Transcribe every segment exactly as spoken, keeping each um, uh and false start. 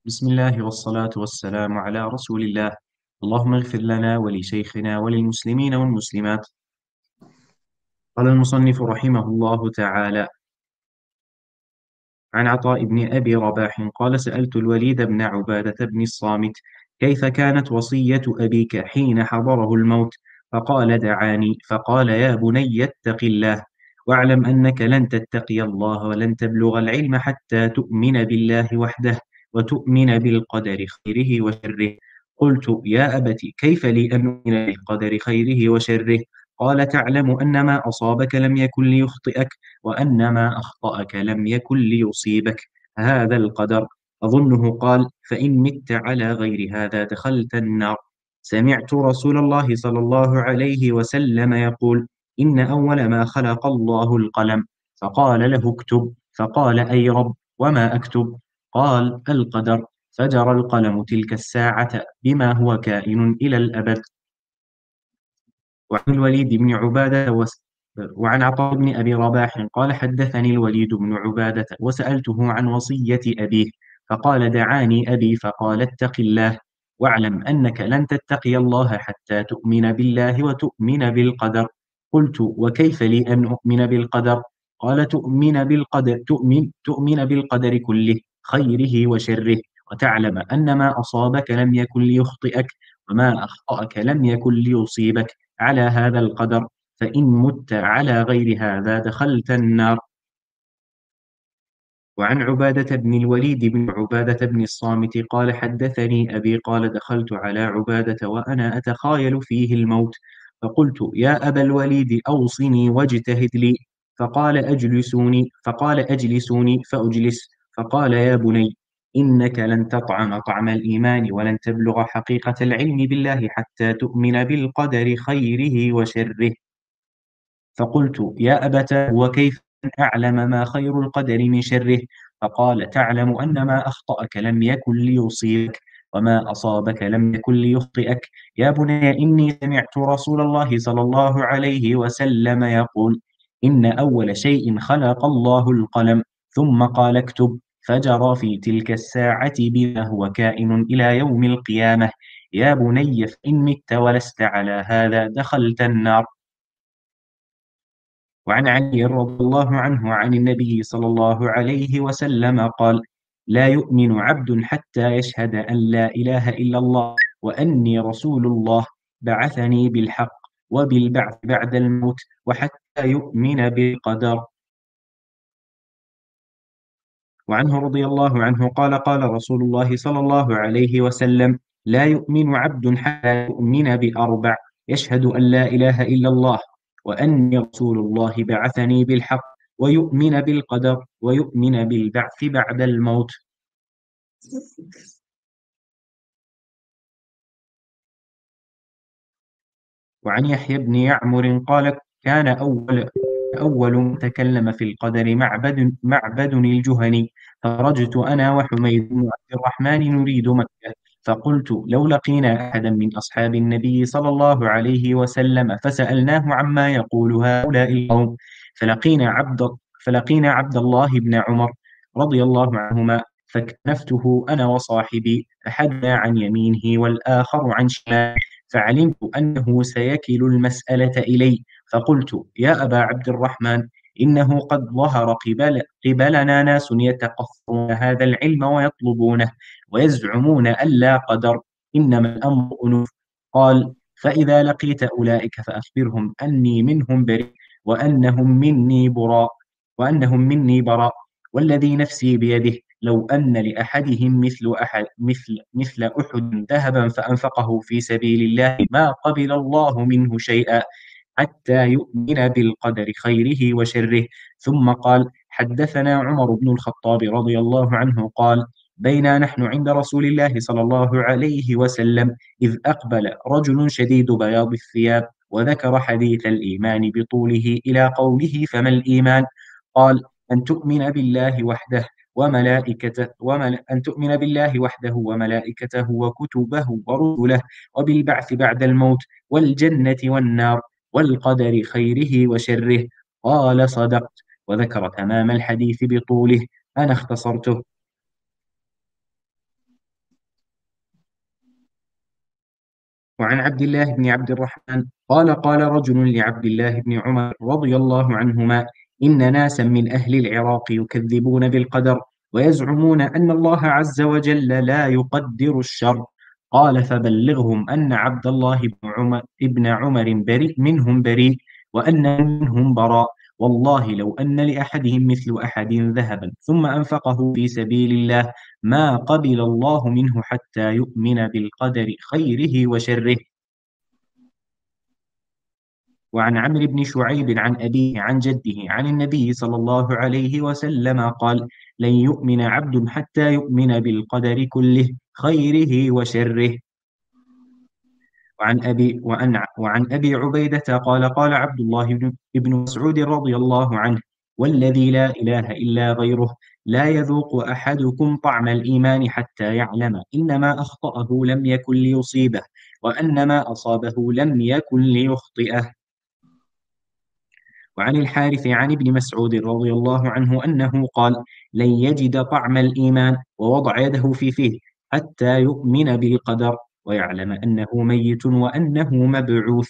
بسم الله والصلاة والسلام على رسول الله. اللهم اغفر لنا ولشيخنا وللمسلمين والمسلمات. قال المصنف رحمه الله تعالى: عن عطاء بن أبي رباح قال: سألت الوليد بن عبادة بن الصامت: كيف كانت وصية أبيك حين حضره الموت؟ فقال: دعاني فقال: يا بني اتق الله، واعلم أنك لن تتقي الله ولن تبلغ العلم حتى تؤمن بالله وحده وتؤمن بالقدر خيره وشره. قلت: يا أبت كيف لي أن أؤمن بالقدر خيره وشره؟ قال: تعلم أن ما أصابك لم يكن ليخطئك، وأن ما أخطأك لم يكن ليصيبك. هذا القدر. أظنه قال: فإن مت على غير هذا دخلت النار. سمعت رسول الله صلى الله عليه وسلم يقول: إن أول ما خلق الله القلم، فقال له اكتب، فقال: أي رب وما أكتب؟ قال: القدر. فجرى القلم تلك الساعة بما هو كائن إلى الأبد. وعن الوليد بن عبادة وس... وعن عطاء بن أبي رباح قال: حدثني الوليد بن عبادة وسألته عن وصية أبيه، فقال: دعاني أبي فقال: اتق الله، واعلم أنك لن تتقي الله حتى تؤمن بالله وتؤمن بالقدر. قلت: وكيف لي أن أؤمن بالقدر؟ قال: تؤمن بالقدر تؤمن تؤمن بالقدر كله خيره وشره، وتعلم أن ما أصابك لم يكن ليخطئك، وما أخطأك لم يكن ليصيبك، على هذا القدر. فإن مت على غير هذا دخلت النار. وعن عبادة بن الوليد بن عبادة بن الصامت قال: حدثني أبي قال: دخلت على عبادة وأنا أتخايل فيه الموت، فقلت: يا أبا الوليد أوصني واجتهد لي. فقال: أجلسوني فقال أجلسوني فأجلس. فقال: يا بني، إنك لن تطعم طعم الإيمان ولن تبلغ حقيقة العلم بالله حتى تؤمن بالقدر خيره وشره. فقلت: يا أبتاه، وكيف أن أعلم ما خير القدر من شره؟ فقال: تعلم أن ما أخطأك لم يكن ليصيبك، وما أصابك لم يكن ليخطئك. يا بني، إني سمعت رسول الله صلى الله عليه وسلم يقول: إن أول شيء خلق الله القلم، ثم قال: اكتب، فجرى في تلك الساعة بما هو كائن إلى يوم القيامة. يا بني، فإن مت ولست على هذا دخلت النار. وعن علي رضي الله عنه عن النبي صلى الله عليه وسلم قال: لا يؤمن عبد حتى يشهد أن لا إله إلا الله وأني رسول الله، بعثني بالحق وبالبعث بعد الموت، وحتى يؤمن بالقدر. وعنه رضي الله عنه قال: قال رسول الله صلى الله عليه وسلم: لا يؤمن عبد حتى يؤمن بأربع: يشهد أن لا إله إلا الله، وأني رسول الله، بعثني بالحق، ويؤمن بالقدر، ويؤمن بالبعث بعد الموت. وعن يحيى بن يعمر قال: كان أول أول من تكلم في القدر معبد معبد الجهني، خرجت أنا وحميد بن عبد الرحمن نريد مكة، فقلت: لو لقينا أحدا من أصحاب النبي صلى الله عليه وسلم فسألناه عما يقول هؤلاء القوم، فلقينا عبد فلقينا عبد الله بن عمر رضي الله عنهما، فكنفته أنا وصاحبي، أحدنا عن يمينه والآخر عن شماله، فعلمت أنه سيكل المسألة إلي، فقلت: يا أبا عبد الرحمن، إنه قد ظهر قبل قبلنا ناس يتقصون هذا العلم ويطلبونه، ويزعمون أن لا قدر، إنما الأمر أنوف. قال: فإذا لقيت أولئك فأخبرهم أني منهم بريء، وأنهم مني براء وأنهم مني براء، والذي نفسي بيده، لو أن لأحدهم مثل أحد مثل مثل أحد ذهبا فأنفقه في سبيل الله ما قبل الله منه شيئا حتى يؤمن بالقدر خيره وشره. ثم قال: حدثنا عمر بن الخطاب رضي الله عنه قال: بينا نحن عند رسول الله صلى الله عليه وسلم، إذ أقبل رجل شديد بياض الثياب، وذكر حديث الإيمان بطوله إلى قوله: فما الإيمان؟ قال: أن تؤمن بالله وحده وملائكته ومل... أن تؤمن بالله وحده وملائكته وكتبه ورسله، وبالبعث بعد الموت، والجنة والنار، والقدر خيره وشره. قال: صدقت. وذكر تمام الحديث بطوله، أنا اختصرته. وعن عبد الله بن عبد الرحمن قال قال رجل لعبد الله بن عمر رضي الله عنهما: إن ناسا من أهل العراق يكذبون بالقدر ويزعمون أن الله عز وجل لا يقدر الشر. قال: فبلغهم أن عبد الله بن عمر, ابن عمر بريء منهم بريء، وأن منهم براء. والله لو أن لأحدهم مثل أحد ذهبا ثم أنفقه في سبيل الله ما قبل الله منه حتى يؤمن بالقدر خيره وشره. وعن عمرو بن شعيب عن أبيه عن جده عن النبي صلى الله عليه وسلم قال: لن يؤمن عبد حتى يؤمن بالقدر كله خيره وشره. وعن أبي وعن وعن أبي عبيدة قال قال عبد الله بن ابن مسعود رضي الله عنه: والذي لا إله إلا غيره لا يذوق أحدكم طعم الإيمان حتى يعلم إنما أخطأه لم يكن ليصيبه وأن ما أصابه لم يكن ليخطئه. وعن الحارث عن ابن مسعود رضي الله عنه أنه قال: لن يجد طعم الإيمان ووضع يده في فيه حتى يؤمن بالقدر ويعلم أنه ميت وأنه مبعوث.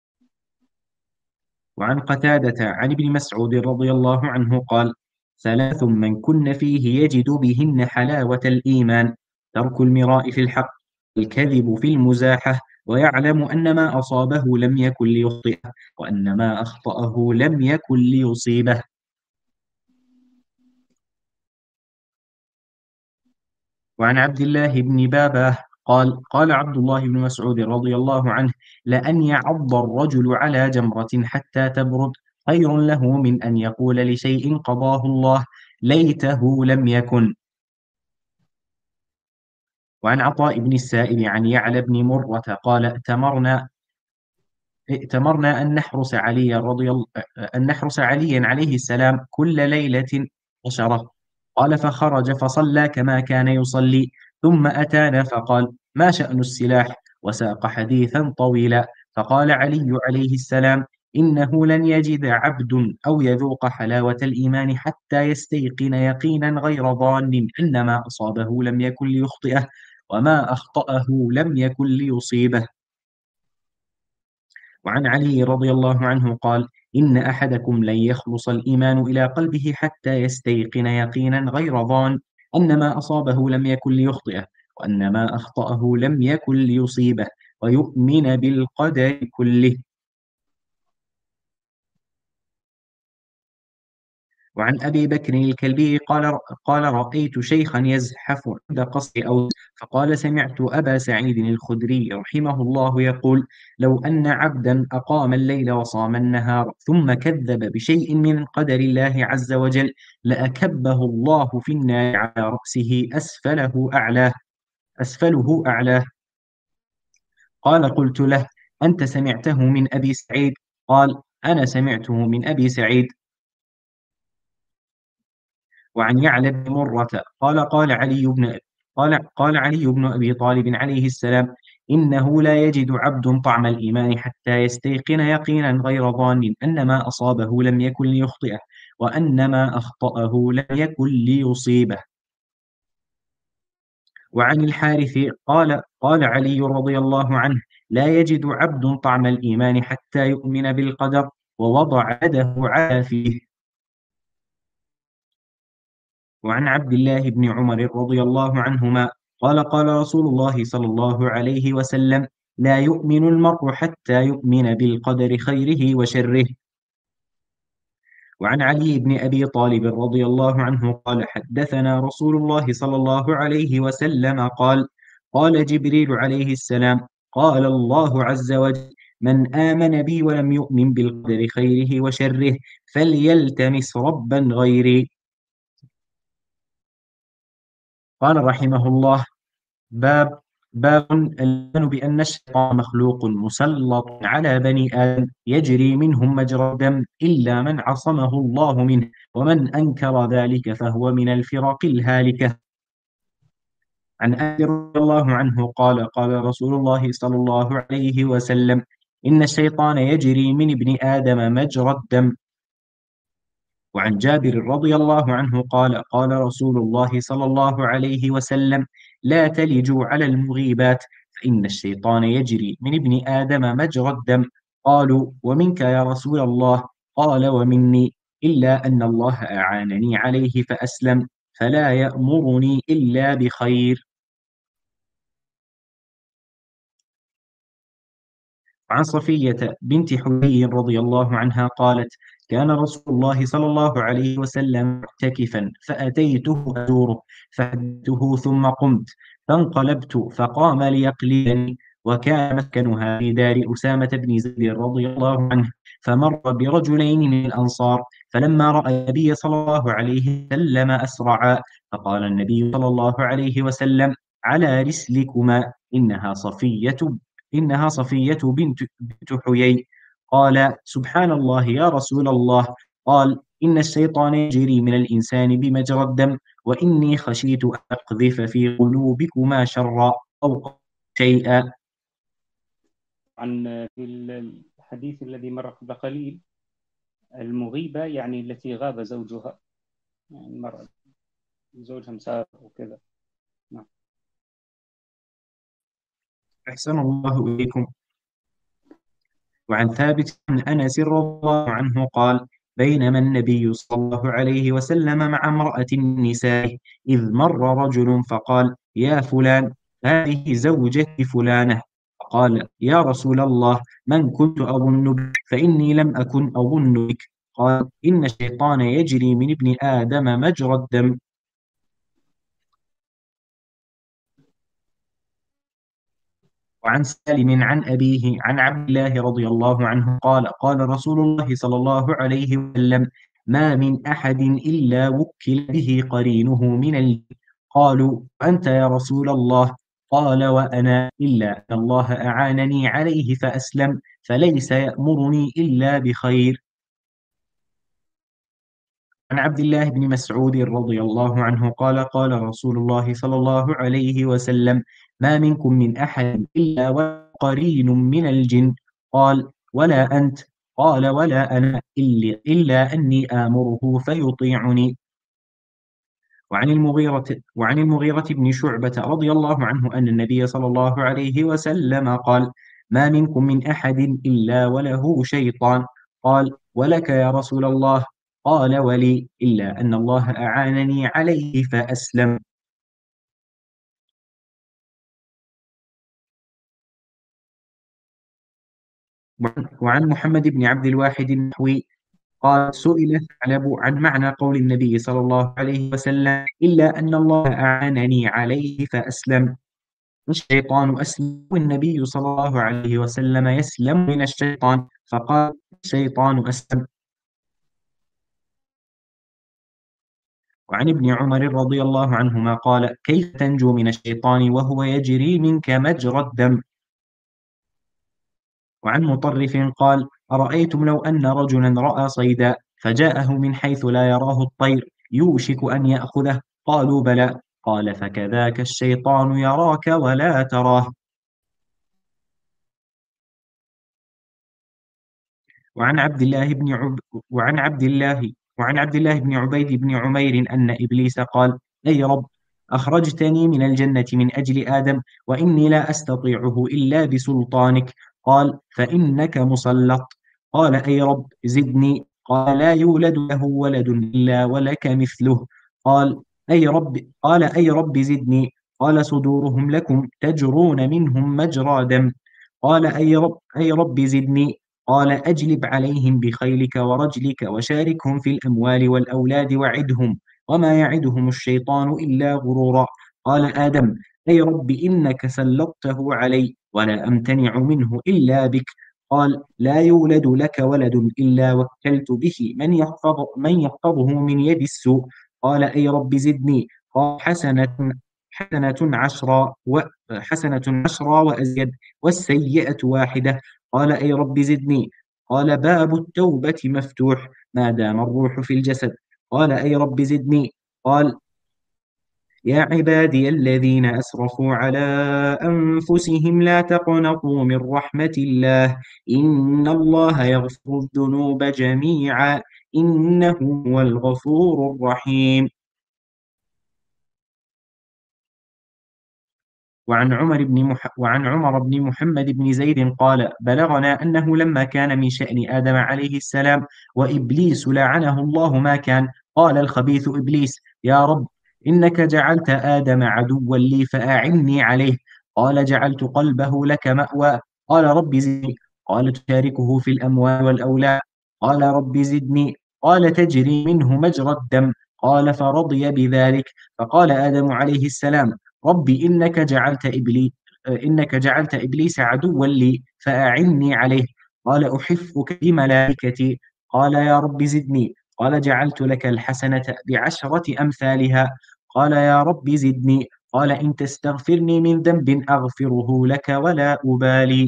وعن قتادة عن ابن مسعود رضي الله عنه قال: ثلاث من كن فيه يجد بهن حلاوة الإيمان: ترك المراء في الحق، الكذب في المزاحة، ويعلم أن ما أصابه لم يكن ليخطئه وأن ما أخطأه لم يكن ليصيبه. وعن عبد الله بن باباه قال قال عبد الله بن مسعود رضي الله عنه: لأن يعض الرجل على جمرة حتى تبرد خير له من أن يقول لشيء قضاه الله ليته لم يكن. وعن عطاء بن السائب عن يعلى بن مرة قال: ائتمرنا ائتمرنا أن نحرس علي رضي الله أن نحرس عليا عليه السلام كل ليلة عشرة. قال: فخرج فصلى كما كان يصلي ثم أتانا فقال: ما شأن السلاح؟ وساق حديثا طويلا. فقال علي عليه السلام: إنه لن يجد عبد أو يذوق حلاوة الإيمان حتى يستيقن يقينا غير ظان أن ما أصابه لم يكن ليخطئه وما أخطأه لم يكن ليصيبه. وعن علي رضي الله عنه قال: إن أحدكم لن يخلص الإيمان إلى قلبه حتى يستيقن يقينا غير ظان أن ما أصابه لم يكن ليخطئه وأن ما أخطأه لم يكن ليصيبه ويؤمن بالقدر كله. وعن أبي بكر الكلبي قال قال رأيت شيخا يزحف عند قصر أوس فقال: سمعت أبا سعيد الخدري رحمه الله يقول: لو أن عبدا أقام الليل وصام النهار ثم كذب بشيء من قدر الله عز وجل لأكبه الله في النار على رأسه أسفله أعلاه أسفله أعلاه. قال: قلت له: أنت سمعته من أبي سعيد؟ قال: أنا سمعته من أبي سعيد. وعن يعلى بن مرة قال قال علي بن قال قال علي بن أبي طالب عليه السلام: إنه لا يجد عبد طعم الإيمان حتى يستيقن يقينا غير ظان أن ما أصابه لم يكن ليخطئه وأن ما أخطأه لم يكن ليصيبه. وعن الحارث قال قال علي رضي الله عنه: لا يجد عبد طعم الإيمان حتى يؤمن بالقدر، ووضع يده على فيه. وعن عبد الله بن عمر رضي الله عنهما قال قال رسول الله صلى الله عليه وسلم: لا يؤمن المرء حتى يؤمن بالقدر خيره وشره. وعن علي بن أبي طالب رضي الله عنه قال: حدثنا رسول الله صلى الله عليه وسلم قال: قال جبريل عليه السلام: قال الله عز وجل: من آمن بي ولم يؤمن بالقدر خيره وشره فليلتمس ربا غيري. قال رحمه الله: باب باب الإيمان بأن الشيطان مخلوق مسلط على بني آدم يجري منهم مجرى الدم إلا من عصمه الله منه، ومن أنكر ذلك فهو من الفرق الهالكة. عن أنس رضي الله عنه قال قال رسول الله صلى الله عليه وسلم: إن الشيطان يجري من ابن آدم مجرى الدم. وعن جابر رضي الله عنه قال قال رسول الله صلى الله عليه وسلم: لا تلجوا على المغيبات فإن الشيطان يجري من ابن آدم مجرى الدم. قالوا: ومنك يا رسول الله؟ قال: ومني، إلا أن الله أعانني عليه فأسلم، فلا يأمرني إلا بخير. عن صفية بنت حيي رضي الله عنها قالت: كان رسول الله صلى الله عليه وسلم معتكفا، فأتيته أزوره فحدثته ثم قمت، فانقلبت فقام ليقلدني، وكان مسكنها في دار أسامة بن زيد رضي الله عنه. فمر برجلين من الأنصار، فلما رأى النبي صلى الله عليه وسلم أسرعا، فقال النبي صلى الله عليه وسلم: على رسلكما، إنها صفية إنها صفية بنت بنت حيي. قال: سبحان الله يا رسول الله. قال: إن الشيطان يجري من الإنسان بمجرى الدم، وإني خشيت أن أقذف في قلوبكما شرا أو شيئا. عن في الحديث الذي مر قبل قليل، المغيبة يعني التي غاب زوجها، يعني المرأة زوجها مسافر وكذا. نعم. أحسن الله إليكم. وعن ثابت عن أنس رضي الله عنه قال: بينما النبي صلى الله عليه وسلم مع امرأة من نسائه، إذ مر رجل فقال: يا فلان، هذه زوجتي فلانة. فقال: يا رسول الله، من كنت أظن بك؟ فإني لم أكن أظن بك. قال: إن الشيطان يجري من ابن آدم مجرى الدم. وعن سالم عن أبيه عن عبد الله رضي الله عنه قال: قال رسول الله صلى الله عليه وسلم: ما من أحد إلا وكل به قرينه من الجن. قالوا: أنت يا رسول الله؟ قال: وأنا، إلا أن الله أعانني عليه فأسلم، فليس يأمرني إلا بخير. عن عبد الله بن مسعود رضي الله عنه قال: قال رسول الله صلى الله عليه وسلم: ما منكم من أحد إلا وقرين من الجن. قال: ولا أنت؟ قال: ولا أنا، إلا, إلا أني آمره فيطيعني. وعن المغيرة وعن المغيرة بن شعبة رضي الله عنه أن النبي صلى الله عليه وسلم قال: ما منكم من أحد إلا وله شيطان. قال: ولك يا رسول الله؟ قال: ولي، إلا أن الله أعانني عليه فأسلم. وعن وعن محمد بن عبد الواحد النحوي قال: سئل ثعلب عن معنى قول النبي صلى الله عليه وسلم: إلا أن الله أعانني عليه فأسلم. الشيطان أسلم والنبي صلى الله عليه وسلم يسلم من الشيطان، فقال: الشيطان أسلم. وعن ابن عمر رضي الله عنهما قال: كيف تنجو من الشيطان وهو يجري منك مجرى الدم؟ وعن مطرف قال: أرأيتم لو أن رجلا رأى صيدا فجاءه من حيث لا يراه الطير يوشك أن يأخذه؟ قالوا: بلى. قال: فكذاك الشيطان يراك ولا تراه. وعن عبد الله بن عب... وعن عبد الله وعن عبد الله بن عبيد بن عمير أن إبليس قال: أي رب، أخرجتني من الجنة من أجل آدم، وإني لا أستطيعه إلا بسلطانك. قال: فإنك مسلط. قال: أي رب زدني. قال: لا يولد له ولد إلا ولك مثله. قال: أي رب قال: أي رب زدني. قال: صدورهم لكم تجرون منهم مجرى دم. قال: أي رب أي رب زدني. قال: أجلب عليهم بخيلك ورجلك وشاركهم في الأموال والأولاد وعدهم، وما يعدهم الشيطان إلا غرورا. قال آدم: أي رب إنك سلطته علي، ولا أمتنع منه إلا بك. قال: لا يولد لك ولد إلا وكلت به من يحفظ من يحفظه من يد السوء. قال: أي رب زدني. قال: حسنة حسنة عشرا وحسنة عشرا وأزيد، والسيئة واحدة. قال: أي رب زدني. قال: باب التوبة مفتوح ما دام الروح في الجسد. قال: أي رب زدني. قال: يا عبادي الذين أسرفوا على أنفسهم لا تقنطوا من رحمة الله، إن الله يغفر الذنوب جميعا، إنه هو الغفور الرحيم. وعن عمر بن مح... وعن عمر بن محمد بن زيد قال بلغنا أنه لما كان من شأن آدم عليه السلام وإبليس لعنه الله ما كان قال الخبيث إبليس يا رب إنك جعلت آدم عدوا لي فأعني عليه قال جعلت قلبه لك مأوى قال رب زدني قال تشاركه في الأموال والأولاد قال رب زدني قال تجري منه مجرى الدم قال فرضي بذلك فقال آدم عليه السلام رب إنك جعلت إبليس إنك جعلت إبليس عدوا لي فأعني عليه قال أحفك بملائكتي قال يا رب زدني قال جعلت لك الحسنة بعشرة أمثالها قال يا رب زدني قال إن تستغفرني من ذنب أغفره لك ولا أبالي.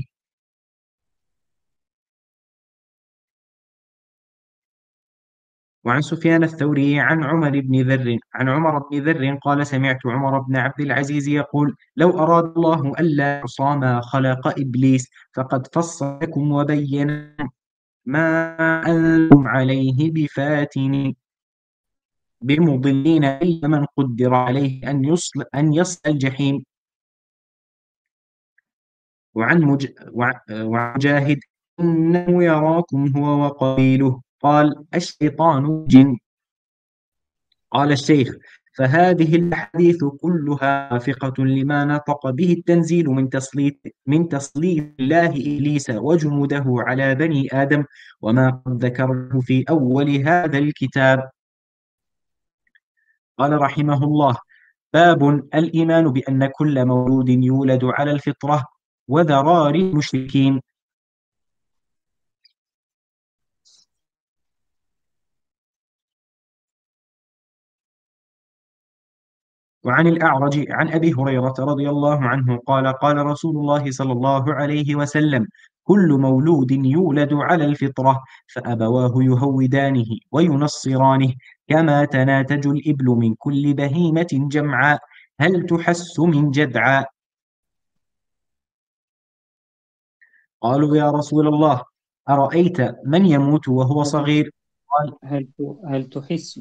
وعن سفيان الثوري عن عمر بن ذر عن عمر بن ذر قال سمعت عمر بن عبد العزيز يقول لو أراد الله ألا يعصى ما خلق إبليس فقد فصل لكم وبين ما أنتم عليه بفاتن بمضلين إلا من قدر عليه أن يصل أن يصل الجحيم. وعن مج... وع- وعن مجاهد إنه يراكم هو وقبيله قال الشيطان جن. قال الشيخ فهذه الأحاديث كلها موافقة لما نطق به التنزيل من تسليط من تسليط الله إبليس وجنوده على بني آدم وما قد ذكره في أول هذا الكتاب. قال رحمه الله باب الإيمان بأن كل مولود يولد على الفطرة وذرار المشركين. وعن الأعرج عن أبي هريرة رضي الله عنه قال قال رسول الله صلى الله عليه وسلم كل مولود يولد على الفطرة فأبواه يهودانه وينصرانه كما تناتج الإبل من كل بهيمة جمعاء هل تحس من جدعاء. قالوا يا رسول الله أرأيت من يموت وهو هل صغير قال هل هل تحس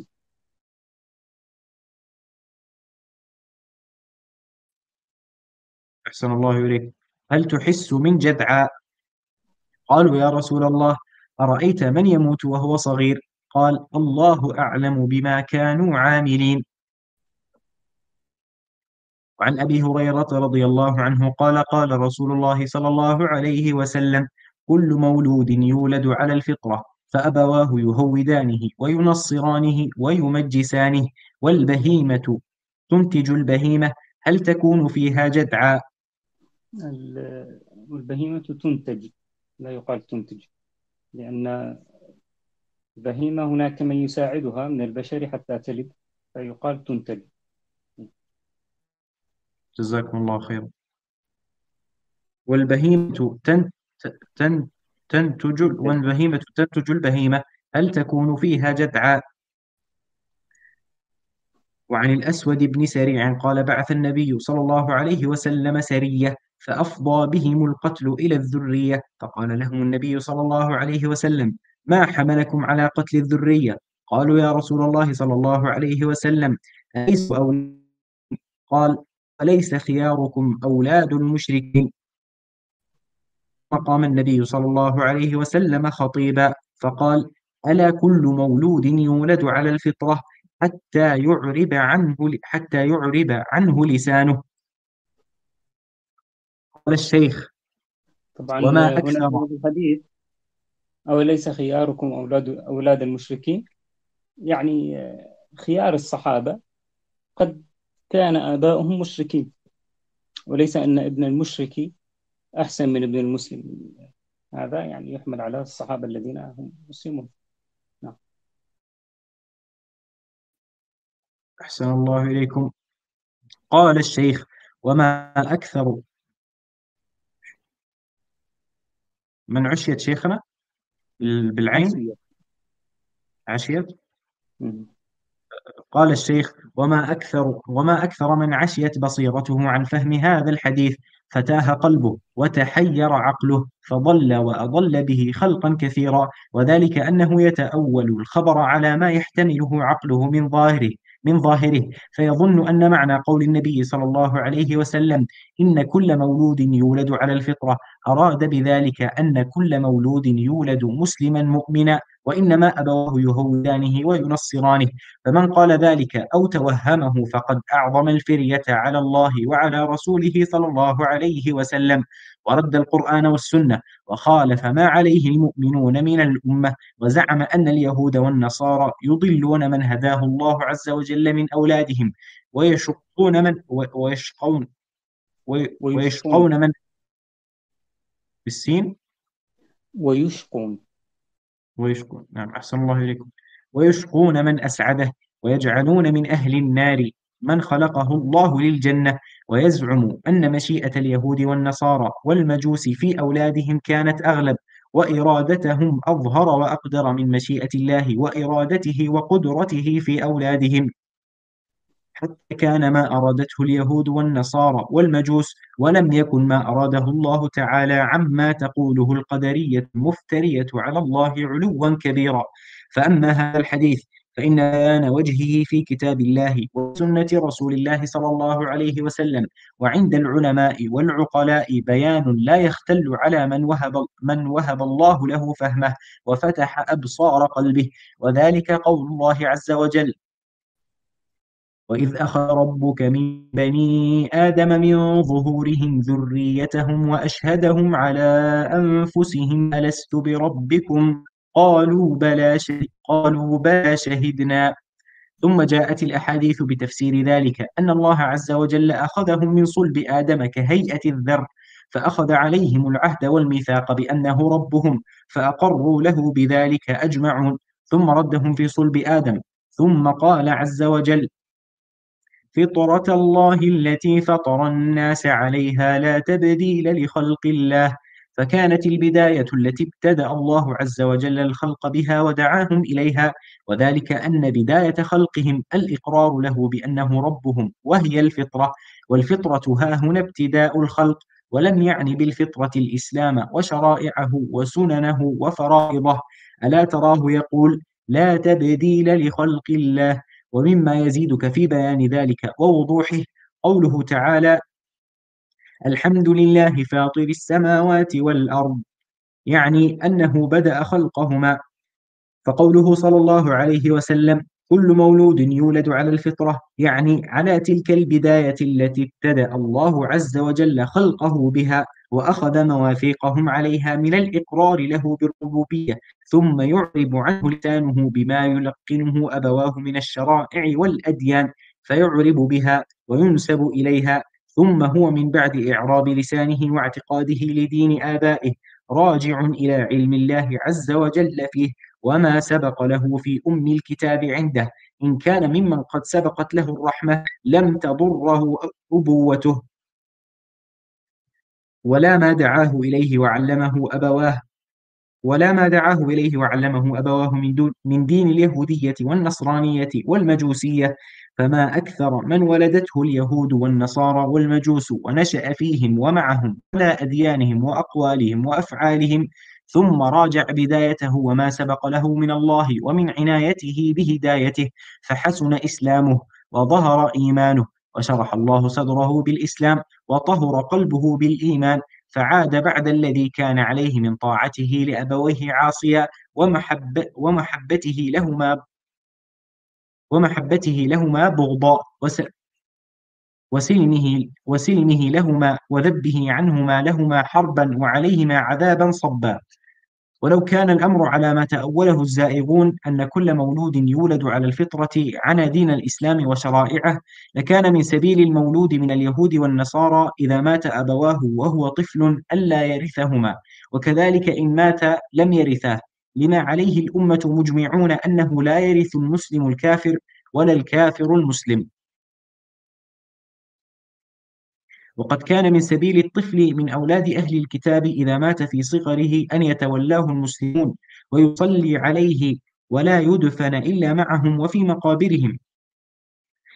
أحسن الله إليك هل تحس من جدعاء. قالوا يا رسول الله أرأيت من يموت وهو صغير قال الله أعلم بما كانوا عاملين. وعن أبي هريرة رضي الله عنه قال قال رسول الله صلى الله عليه وسلم كل مولود يولد على الفطرة فأبواه يهودانه وينصرانه ويمجسانه والبهيمة تنتج البهيمة هل تكون فيها جدعاء. ال- البهيمة تنتج، لا يقال تنتج، لأن البهيمة هناك من يساعدها من البشر حتى تلد، فيقال تنتج. جزاكم الله خيرا. والبهيمة تن تن تنتج تنتج. والبهيمة تنتج البهيمة هل تكون فيها جدعاء. وعن الأسود بن سريع قال بعث النبي صلى الله عليه وسلم سرية فأفضى بهم القتل إلى الذرية فقال لهم النبي صلى الله عليه وسلم ما حملكم على قتل الذرية. قالوا يا رسول الله صلى الله عليه وسلم أليسوا أولاد. قال أليس خياركم أولاد المشركين. فقام النبي صلى الله عليه وسلم خطيبا فقال ألا كل مولود يولد على الفطرة حتى يعرب عنه حتى يعرب عنه لسانه. قال الشيخ طبعا وما هنا أكثر. في هذا الحديث أو ليس خياركم أولاد أولاد المشركين، يعني خيار الصحابة قد كان آباؤهم مشركين، وليس أن ابن المشرك أحسن من ابن المسلم. هذا يعني يحمل على الصحابة الذين هم مسلمون. نعم. أحسن الله إليكم. قال الشيخ وما أكثر من عشيت شيخنا بالعين عشية. عشيت. مم. قال الشيخ وما أكثر وما أكثر من عشيت بصيرته عن فهم هذا الحديث فتاه قلبه وتحير عقله فضل وأضل به خلقا كثيرا وذلك أنه يتأول الخبر على ما يحتمله عقله من ظاهره من ظاهره، فيظن أن معنى قول النبي صلى الله عليه وسلم إن كل مولود يولد على الفطرة أراد بذلك أن كل مولود يولد مسلما مؤمنا، وإنما أبواه يهودانه وينصرانه. فمن قال ذلك أو توهمه فقد أعظم الفرية على الله وعلى رسوله صلى الله عليه وسلم، ورد القرآن والسنة، وخالف ما عليه المؤمنون من الأمة، وزعم أن اليهود والنصارى يضلون من هداه الله عز وجل من أولادهم، ويشقون من ويشقون ويشقون ويشقون من بالسين ويشقون ويشقون نعم أحسن الله إليكم. ويشقون من أسعده، ويجعلون من أهل النار من خلقه الله للجنة، ويزعم أن مشيئة اليهود والنصارى والمجوس في أولادهم كانت أغلب، وإرادتهم أظهر وأقدر من مشيئة الله وإرادته وقدرته في أولادهم، حتى كان ما أرادته اليهود والنصارى والمجوس، ولم يكن ما أراده الله تعالى عما تقوله القدرية المفترية على الله علوا كبيرا. فأما هذا الحديث فإن بيان وجهه في كتاب الله وسنة رسول الله صلى الله عليه وسلم، وعند العلماء والعقلاء بيان لا يختل على من وهب, من وهب الله له فهمه وفتح أبصار قلبه، وذلك قول الله عز وجل: وإذ أخذ ربك من بني آدم من ظهورهم ذريتهم وأشهدهم على أنفسهم ألست بربكم قالوا بلى شهد قالوا بلى شهدنا. ثم جاءت الأحاديث بتفسير ذلك أن الله عز وجل أخذهم من صلب آدم كهيئة الذر، فأخذ عليهم العهد والميثاق بأنه ربهم، فأقروا له بذلك أجمعون، ثم ردهم في صلب آدم. ثم قال عز وجل: فطرة الله التي فطر الناس عليها لا تبديل لخلق الله. فكانت البداية التي ابتدأ الله عز وجل الخلق بها ودعاهم إليها، وذلك أن بداية خلقهم الإقرار له بأنه ربهم، وهي الفطرة. والفطرة ها هنا ابتداء الخلق، ولم يعني بالفطرة الإسلام وشرائعه وسننه وفرائضه. ألا تراه يقول: لا تبديل لخلق الله. ومما يزيدك في بيان ذلك ووضوحه قوله تعالى: الحمد لله فاطر السماوات والأرض، يعني أنه بدأ خلقهما. فقوله صلى الله عليه وسلم: كل مولود يولد على الفطرة، يعني على تلك البداية التي ابتدأ الله عز وجل خلقه بها، وأخذ مواثيقهم عليها من الإقرار له بالربوبية، ثم يعرب عنه لسانه بما يلقنه أبواه من الشرائع والأديان، فيعرب بها وينسب إليها، ثم هو من بعد إعراب لسانه واعتقاده لدين آبائه راجع إلى علم الله عز وجل فيه وما سبق له في أم الكتاب عنده. إن كان ممن قد سبقت له الرحمة لم تضره أبوته ولا ما دعاه إليه وعلمه أبواه ولا ما دعاه إليه وعلمه أبواه من, دون من دين اليهودية والنصرانية والمجوسية، فما أكثر من ولدته اليهود والنصارى والمجوس ونشأ فيهم ومعهم على أديانهم وأقوالهم وأفعالهم، ثم راجع بدايته وما سبق له من الله ومن عنايته بهدايته، فحسن إسلامه وظهر إيمانه، وشرح الله صدره بالإسلام وطهر قلبه بالإيمان، فعاد بعد الذي كان عليه من طاعته لأبويه عاصيا ومحب ومحبته لهما ومحبته لهما بغضاء وسلمه وسلمه لهما وذبه عنهما لهما حربا وعليهما عذابا صبا. ولو كان الأمر على ما تأوله الزائغون أن كل مولود يولد على الفطرة عن دين الإسلام وشرائعه، لكان من سبيل المولود من اليهود والنصارى إذا مات أبواه وهو طفل ألا يرثهما، وكذلك إن مات لم يرثاه، لما عليه الأمة مجمعون أنه لا يرث المسلم الكافر ولا الكافر المسلم. وقد كان من سبيل الطفل من أولاد أهل الكتاب إذا مات في صغره أن يتولاه المسلمون ويصلي عليه ولا يدفن إلا معهم وفي مقابرهم،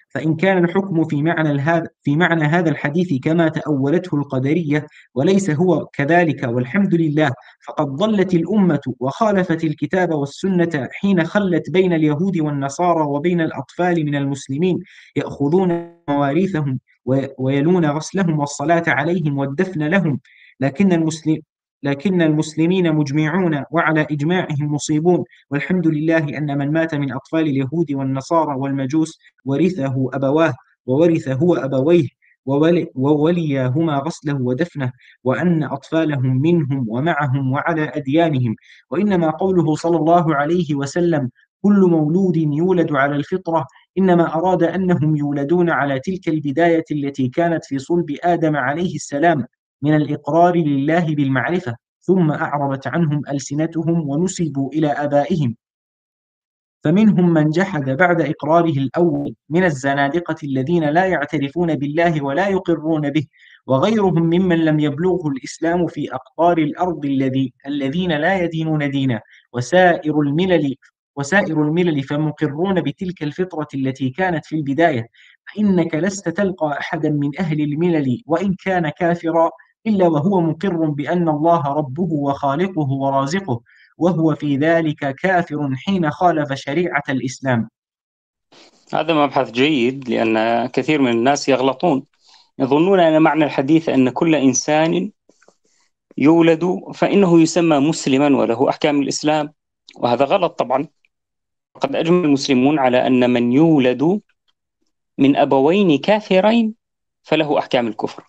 فإن كان الحكم في معنى هذا في معنى هذا الحديث كما تأولته القدرية وليس هو كذلك والحمد لله، فقد ضلت الأمة وخالفت الكتاب والسنة حين خلت بين اليهود والنصارى وبين الأطفال من المسلمين يأخذون مواريثهم ويلون غسلهم والصلاة عليهم والدفن لهم. لكن المسلم لكن المسلمين مجمعون وعلى إجماعهم مصيبون، والحمد لله أن من مات من أطفال اليهود والنصارى والمجوس ورثه أبواه وورث هو أبويه وولي وولياهما غسله ودفنه، وأن أطفالهم منهم ومعهم وعلى أديانهم. وإنما قوله صلى الله عليه وسلم كل مولود يولد على الفطرة إنما أراد أنهم يولدون على تلك البداية التي كانت في صلب آدم عليه السلام من الإقرار لله بالمعرفة، ثم أعرضت عنهم ألسنتهم ونسبوا إلى آبائهم، فمنهم من جحد بعد إقراره الأول من الزنادقة الذين لا يعترفون بالله ولا يقرون به، وغيرهم ممن لم يبلغه الإسلام في أقطار الأرض الذي الذين لا يدينون دينا، وسائر الملل وسائر الملل فمقرون بتلك الفطرة التي كانت في البداية. فإنك لست تلقى أحدا من أهل الملل وإن كان كافرا إلا وهو مقر بأن الله ربه وخالقه ورازقه، وهو في ذلك كافر حين خالف شريعة الإسلام. هذا مبحث جيد، لأن كثير من الناس يغلطون، يظنون أن معنى الحديث أن كل إنسان يولد فإنه يسمى مسلما وله أحكام الإسلام، وهذا غلط طبعا. قد أجمع المسلمون على أن من يولد من أبوين كافرين فله أحكام الكفر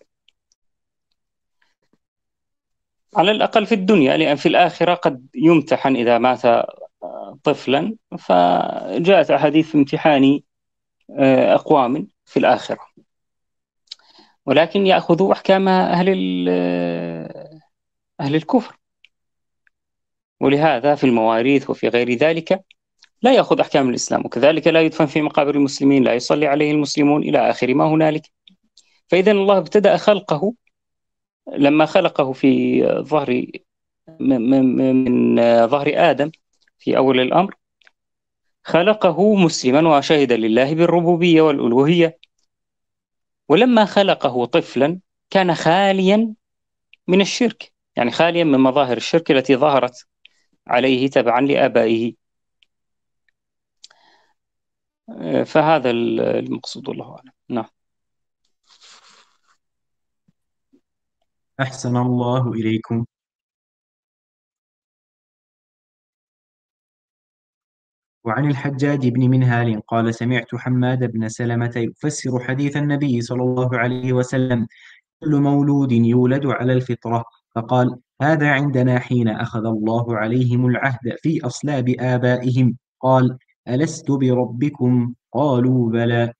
على الأقل في الدنيا، لأن في الآخرة قد يمتحن إذا مات طفلا، فجاءت أحاديث في امتحان أقوام في الآخرة، ولكن يأخذوا أحكام أهل أهل الكفر، ولهذا في المواريث وفي غير ذلك لا يأخذ أحكام الإسلام، وكذلك لا يدفن في مقابر المسلمين، لا يصلي عليه المسلمون إلى آخر ما هنالك. فإذا الله ابتدأ خلقه لما خلقه في ظهر من ظهر آدم في أول الأمر، خلقه مسلما وشهد لله بالربوبية والألوهية، ولما خلقه طفلا كان خاليا من الشرك، يعني خاليا من مظاهر الشرك التي ظهرت عليه تبعا لآبائه. فهذا المقصود، الله أعلم. نعم. أحسن الله إليكم. وعن الحجاج بن منهال قال سمعت حماد بن سلمة يفسر حديث النبي صلى الله عليه وسلم كل مولود يولد على الفطرة، فقال هذا عندنا حين أخذ الله عليهم العهد في أصلاب آبائهم، قال ألست بربكم؟ قالوا بلى.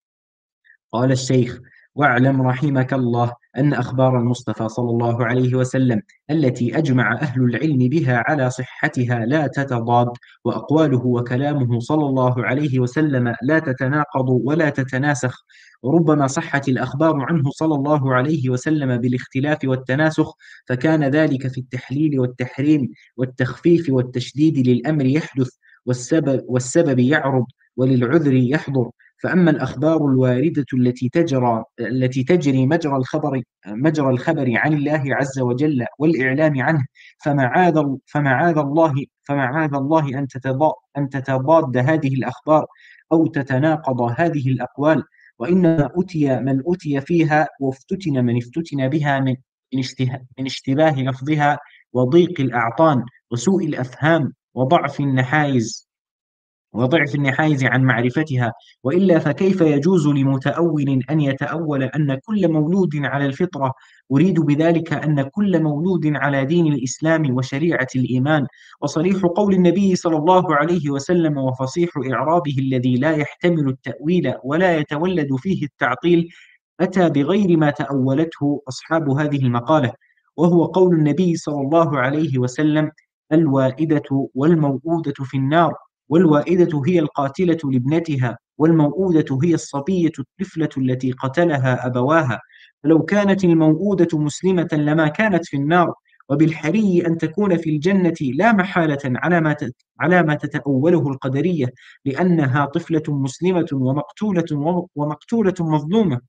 قال الشيخ واعلم رحمك الله أن أخبار المصطفى صلى الله عليه وسلم التي أجمع أهل العلم بها على صحتها لا تتضاد، وأقواله وكلامه صلى الله عليه وسلم لا تتناقض ولا تتناسخ، وربما صحت الأخبار عنه صلى الله عليه وسلم بالاختلاف والتناسخ، فكان ذلك في التحليل والتحريم والتخفيف والتشديد للأمر يحدث، والسبب, والسبب يعرض، وللعذر يحضر. فأما الأخبار الواردة التي تجرى التي تجري مجرى الخبر مجرى الخبر عن الله عز وجل والإعلام عنه، فمعاذ فمعاذ الله فمعاذ الله أن تتضاد أن تتضاد هذه الأخبار أو تتناقض هذه الأقوال، وإنما أتي من أتي فيها وافتتن من افتتن بها من من اشتباه لفظها وضيق الأعطان وسوء الأفهام وضعف النحايز وضعف النحايز عن معرفتها. وإلا فكيف يجوز لمتأول أن يتأول أن كل مولود على الفطرة، أريد بذلك أن كل مولود على دين الإسلام وشريعة الإيمان. وصريح قول النبي صلى الله عليه وسلم وفصيح إعرابه الذي لا يحتمل التأويل ولا يتولد فيه التعطيل أتى بغير ما تأولته أصحاب هذه المقالة، وهو قول النبي صلى الله عليه وسلم الوائدة والموؤودة في النار، والوائدة هي القاتلة لابنتها، والموؤودة هي الصبية الطفلة التي قتلها أبواها، فلو كانت الموؤودة مسلمة لما كانت في النار، وبالحري أن تكون في الجنة لا محالة على ما تت- على ما تتأوله القدرية، لأنها طفلة مسلمة ومقتولة ومقتولة مظلومة.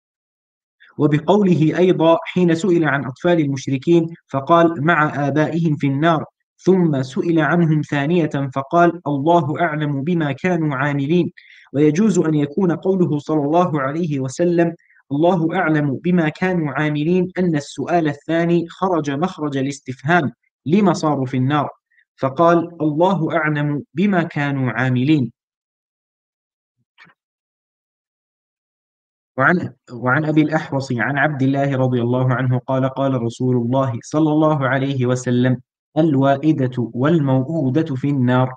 وبقوله أيضا حين سئل عن أطفال المشركين فقال مع آبائهم في النار، ثم سئل عنهم ثانية فقال الله أعلم بما كانوا عاملين. ويجوز أن يكون قوله صلى الله عليه وسلم الله أعلم بما كانوا عاملين أن السؤال الثاني خرج مخرج الاستفهام لما صاروا في النار، فقال الله أعلم بما كانوا عاملين. وعن وعن أبي الأحوص عن عبد الله رضي الله عنه قال قال رسول الله صلى الله عليه وسلم الوائدة والموءودة في النار.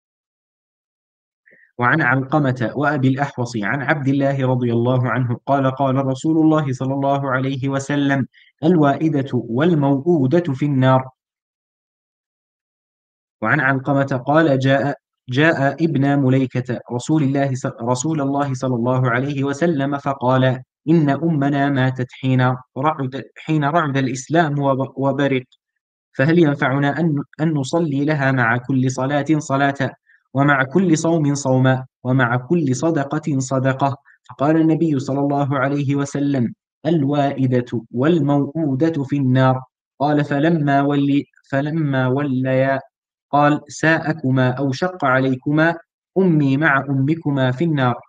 وعن علقمة وأبي الأحوص عن عبد الله رضي الله عنه قال قال رسول الله صلى الله عليه وسلم الوائدة والموءودة في النار. وعن علقمة قال جاء جاء ابن مليكة رسول الله رسول الله صلى الله عليه وسلم فقال إن أمنا ماتت حين رعد حين رعد الإسلام وب- وبرق، فهل ينفعنا أن أن نصلي لها مع كل صلاة صلاة، ومع كل صوم صوما، ومع كل صدقة صدقة؟ فقال النبي صلى الله عليه وسلم الوائدة والموءودة في النار. قال فلما ولي فلما وليا قال ساءكما أو شق عليكما أمي مع أمكما في النار.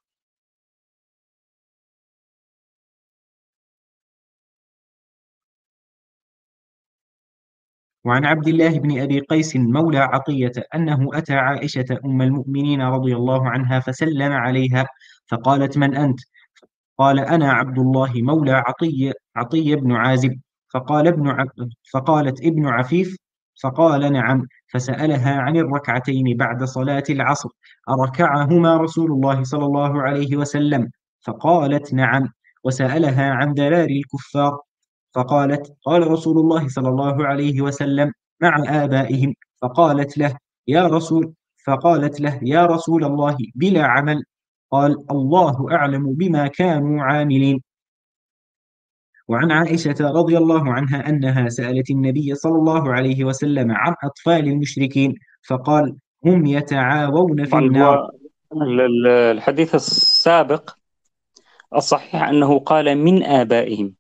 وعن عبد الله بن أبي قيس مولى عطية أنه أتى عائشة أم المؤمنين رضي الله عنها فسلم عليها فقالت من أنت؟ قال أنا عبد الله مولى عطية عطية بن عازب. فقال ابن ع... فقالت ابن عفيف؟ فقال نعم. فسألها عن الركعتين بعد صلاة العصر أركعهما رسول الله صلى الله عليه وسلم؟ فقالت نعم. وسألها عن ذرار الكفار فقالت قال رسول الله صلى الله عليه وسلم مع آبائهم. فقالت له يا رسول فقالت له يا رسول الله بلا عمل؟ قال الله أعلم بما كانوا عاملين. وعن عائشة رضي الله عنها أنها سألت النبي صلى الله عليه وسلم عن أطفال المشركين فقال هم يتعاوون في طبعا النار. هو ال- ال- الحديث السابق الصحيح أنه قال من آبائهم،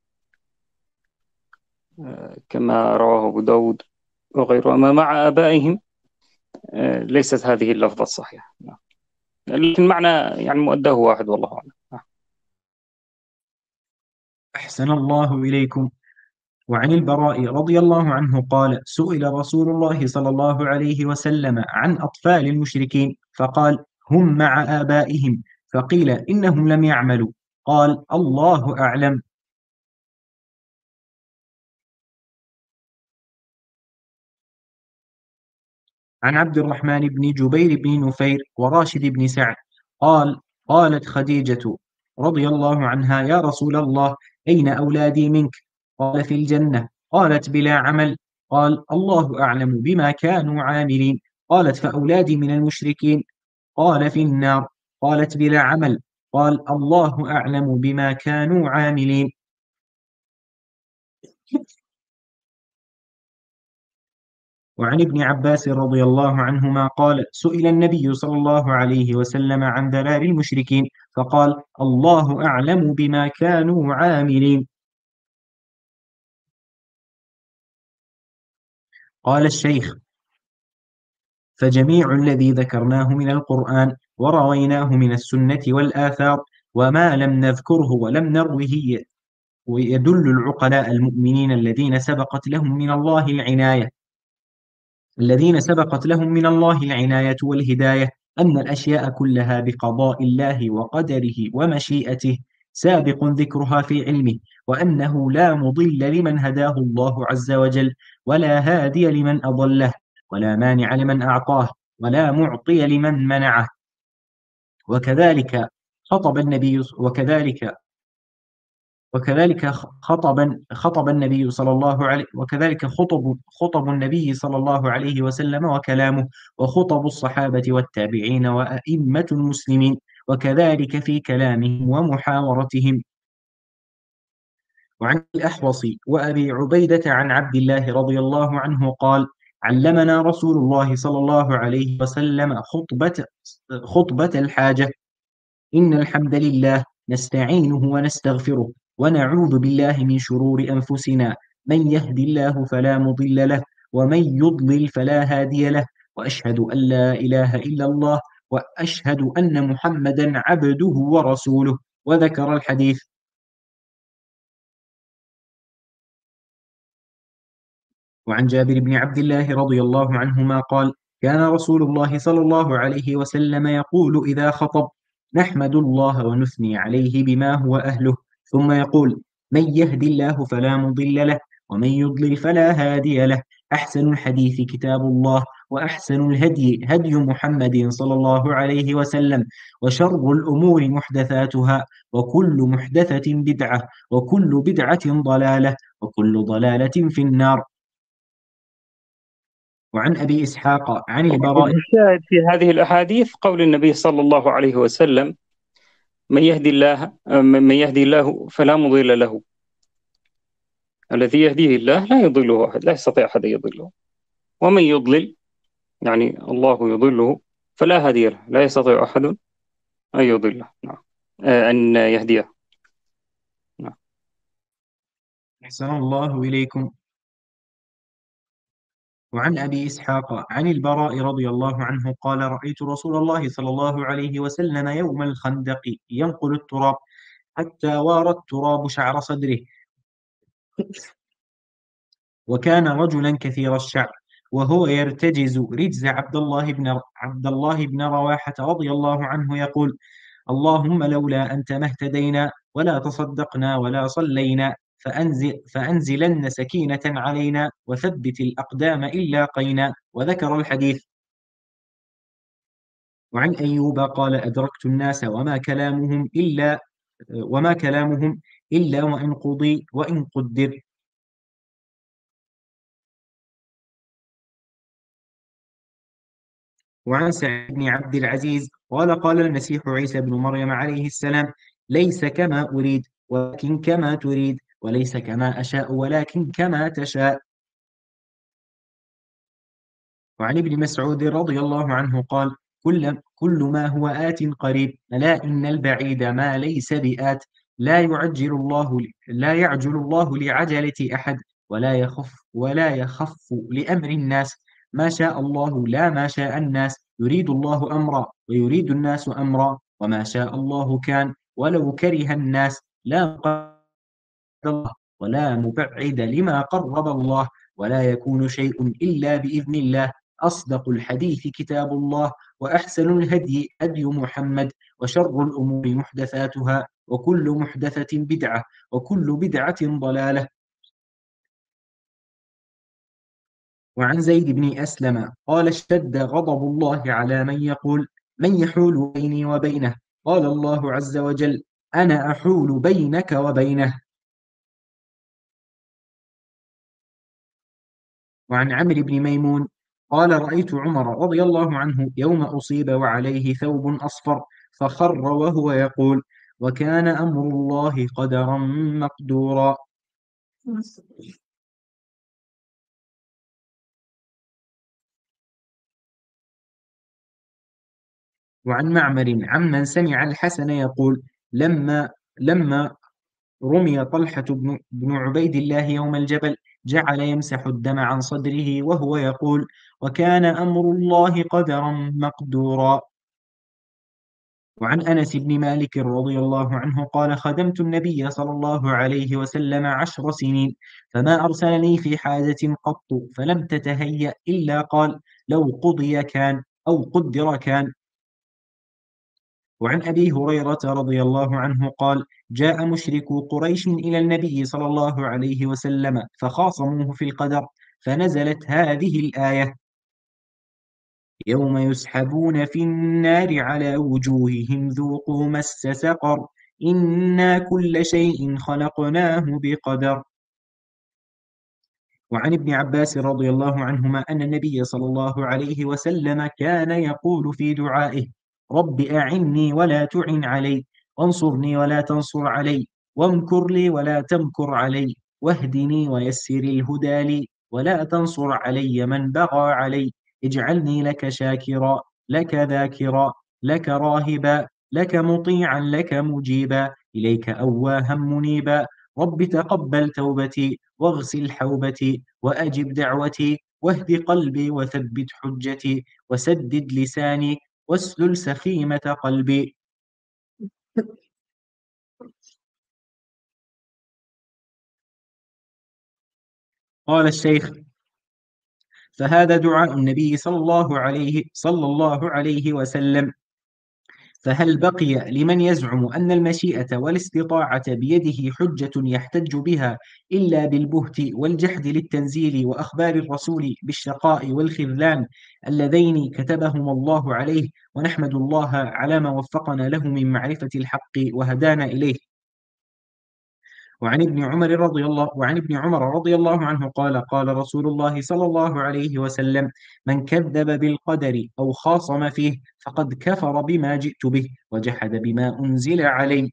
كما رواه أبو داود وغيره. أما مع آبائهم آه، ليست هذه اللفظة الصحيحة، لكن معنى يعني مؤداه واحد والله أعلم. أحسن الله إليكم. وعن البراء رضي الله عنه قال سئل رسول الله صلى الله عليه وسلم عن أطفال المشركين فقال هم مع آبائهم، فقيل إنهم لم يعملوا، قال الله أعلم. عن عبد الرحمن بن جبير بن نفير وراشد بن سعد قال قالت خديجة رضي الله عنها يا رسول الله أين أولادي منك؟ قال في الجنة. قالت بلا عمل؟ قال الله أعلم بما كانوا عاملين. قالت فأولادي من المشركين؟ قال في النار. قالت بلا عمل؟ قال الله أعلم بما كانوا عاملين. وعن ابن عباس رضي الله عنهما قال سئل النبي صلى الله عليه وسلم عن ضلال المشركين فقال الله أعلم بما كانوا عاملين. قال الشيخ فجميع الذي ذكرناه من القرآن ورويناه من السنة والآثار وما لم نذكره ولم نروه ويدل العقلاء المؤمنين الذين سبقت لهم من الله العناية الذين سبقت لهم من الله العناية والهداية أن الأشياء كلها بقضاء الله وقدره ومشيئته سابق ذكرها في علمه، وأنه لا مضل لمن هداه الله عز وجل، ولا هادي لمن أضله، ولا مانع لمن أعطاه، ولا معطي لمن منعه. وكذلك خطب النبي وكذلك وكذلك خطب خطب النبي صلى الله عليه وكذلك خطب خطب النبي صلى الله عليه وسلم وكلامه وخطب الصحابة والتابعين وأئمة المسلمين، وكذلك في كلامهم ومحاورتهم. وعن الأحوص وأبي عبيدة عن عبد الله رضي الله عنه قال: علمنا رسول الله صلى الله عليه وسلم خطبة خطبة الحاجة: إن الحمد لله نستعينه ونستغفره ونعوذ بالله من شرور أنفسنا، من يهد الله فلا مضل له ومن يضلل فلا هادي له، وأشهد أن لا إله إلا الله وأشهد أن محمدا عبده ورسوله. وذكر الحديث. وعن جابر بن عبد الله رضي الله عنهما قال: كان رسول الله صلى الله عليه وسلم يقول إذا خطب: نحمد الله ونثني عليه بما هو أهله، ثم يقول: من يهد الله فلا مضل له ومن يضلل فلا هادي له. أحسن الحديث كتاب الله، وأحسن الهدي هدي محمد صلى الله عليه وسلم، وشر الأمور محدثاتها، وكل محدثة بدعة، وكل بدعة ضلالة، وكل ضلالة في النار. وعن أبي إسحاق عن البراء. الشاهد في هذه الأحاديث قول النبي صلى الله عليه وسلم: من يهدي الله من يهدي الله فلا مضل له. الذي يهديه الله لا يضله أحد، لا يستطيع أحد أن يضله. ومن يضلل يعني الله يضله فلا هادي له، لا يستطيع أحد أن يضله. نعم. أن يهديه. نعم. أحسن الله إليكم. وعن أبي إسحاق عن البراء رضي الله عنه قال: رأيت رسول الله صلى الله عليه وسلم يوم الخندق ينقل التراب حتى وار التراب شعر صدره، وكان رجلا كثير الشعر، وهو يرتجز رجز عبد الله بن عبد الله بن رواحة رضي الله عنه يقول: اللهم لولا أنت ما اهتدينا ولا تصدقنا ولا صلينا، فأنزل فأنزلن سكينة علينا وثبت الأقدام إن لاقينا. وذكر الحديث. وعن أيوب قال: أدركت الناس وما كلامهم إلا وما كلامهم إلا وإن قضي وإن قدر. وعن سعيد بن عبد العزيز قال: قال المسيح عيسى بن مريم عليه السلام: ليس كما أريد ولكن كما تريد، وليس كما أشاء ولكن كما تشاء. وعن ابن مسعود رضي الله عنه قال: كل, كل ما هو آت قريب، ألا إن البعيد ما ليس بآت. لا يعجل الله لا يعجل الله لعجلة أحد، ولا يخف ولا يخف لأمر الناس. ما شاء الله لا ما شاء الناس، يريد الله أمرا ويريد الناس أمرا، وما شاء الله كان، ولو كره الناس لا مقرب الله ولا مبعد لما قرب الله، ولا يكون شيء إلا بإذن الله. أصدق الحديث كتاب الله، وأحسن الهدي هدي محمد، وشر الأمور محدثاتها، وكل محدثة بدعة، وكل بدعة ضلالة. وعن زيد بن أسلم قال: اشتد غضب الله على من يقول: من يحول بيني وبينه؟ قال الله عز وجل: أنا أحول بينك وبينه. وعن عمرو بن ميمون قال: رأيت عمر رضي الله عنه يوم أصيب وعليه ثوب أصفر، فخر وهو يقول: وكان أمر الله قدرا مقدورا. وعن معمر عمن سمع الحسن يقول: لما لما رمي طلحة بن, بن عبيد الله يوم الجبل، جعل يمسح الدم عن صدره وهو يقول: وكان أمر الله قدرا مقدورا. وعن أنس بن مالك رضي الله عنه قال: خدمت النبي صلى الله عليه وسلم عشر سنين، فما أرسلني في حاجة قط فلم تتهيأ إلا قال: لو قضي كان أو قدر كان. وعن أبي هريرة رضي الله عنه قال: جاء مشركو قريش إلى النبي صلى الله عليه وسلم فخاصموه في القدر، فنزلت هذه الآية: يوم يسحبون في النار على وجوههم ذوقوا مس سقر، إنا كل شيء خلقناه بقدر. وعن ابن عباس رضي الله عنهما أن النبي صلى الله عليه وسلم كان يقول في دعائه: رب أعني ولا تعن علي، وانصرني ولا تنصر علي، وامكر لي ولا تمكر علي، واهدني ويسر الهدى لي، ولا تنصر علي من بغى علي. اجعلني لك شاكرا، لك ذاكرا، لك راهبا، لك مطيعا، لك مجيبا، إليك أواها منيبا. رب تقبل توبتي، واغسل حوبتي، وأجب دعوتي، واهد قلبي، وثبت حجتي، وسدد لساني، واسلل سخيمة قلبي. قال الشيخ: فهذا دعاء النبي صلى الله عليه صلى الله عليه وسلم. فهل بقي لمن يزعم أن المشيئة والاستطاعة بيده حجة يحتج بها إلا بالبهت والجحد للتنزيل وأخبار الرسول بالشقاء والخذلان اللذين كتبهما الله عليه، ونحمد الله على ما وفقنا له من معرفة الحق وهدانا إليه. وعن ابن عمر رضي الله وعن ابن عمر رضي الله عنه قال: قال رسول الله صلى الله عليه وسلم: من كذب بالقدر أو خاصم فيه فقد كفر بما جئت به وجحد بما أنزل عليه.